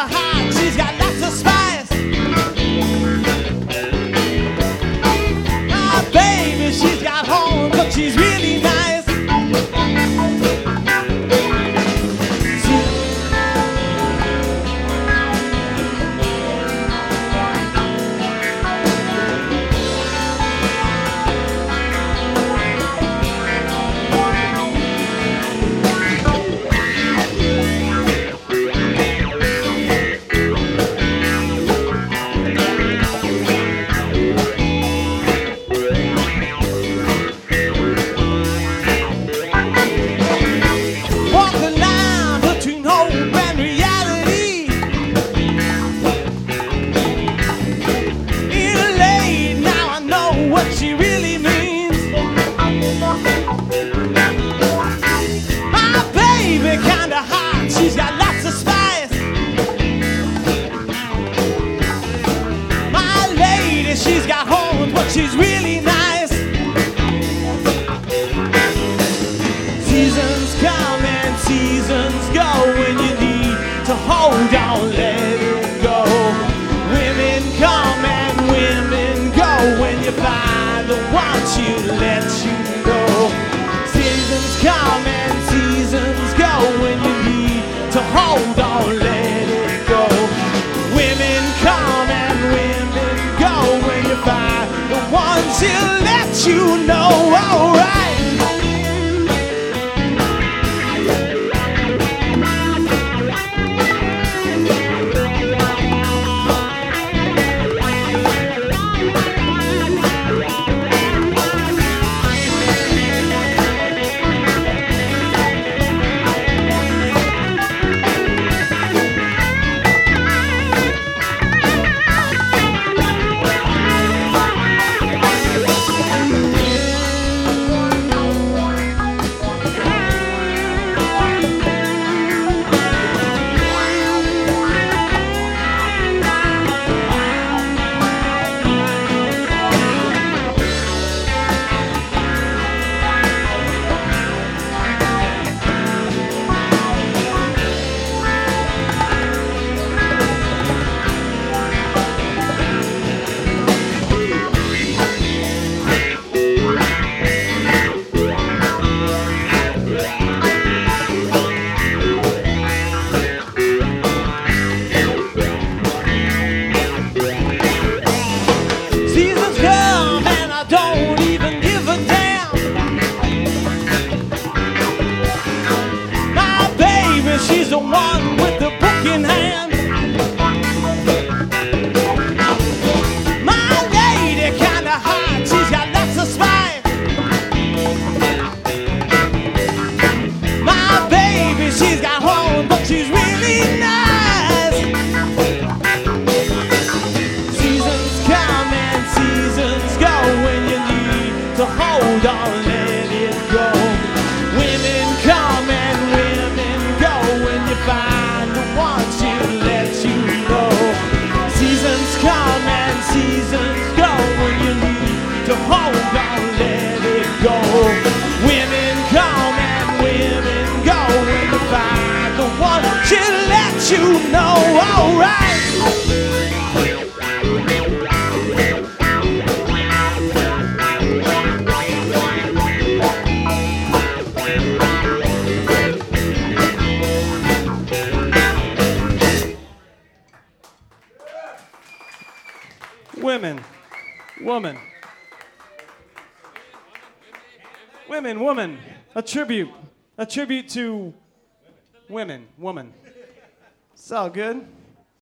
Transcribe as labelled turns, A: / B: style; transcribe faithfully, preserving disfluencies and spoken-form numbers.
A: heart, she's got lots of spice. My baby, she's got home, but she's really nice. She's got lots of spice. My lady, she's got horns, but she's really nice. Seasons come and seasons go. When you need to hold on, let it go. Women come and women go. When you find the one she let you go. Seasons come and seasons go. When you need to hold on, let it go. Women come and women go. When you find the one she'll let you know. All right. She's the one with the book in hand. My lady, kinda hot, she's got lots of spice. My baby, she's got home, but she's really nice. Seasons come and seasons go. When you need to hold on, let it go. Women come and women go. When you find the one she'll let you know. Seasons come and seasons go. When you need to hold on, let it go. Women come and women go. When you find the one she'll let you know. All right. Women, woman, women, woman, a tribute, a tribute to women, woman. It's all good.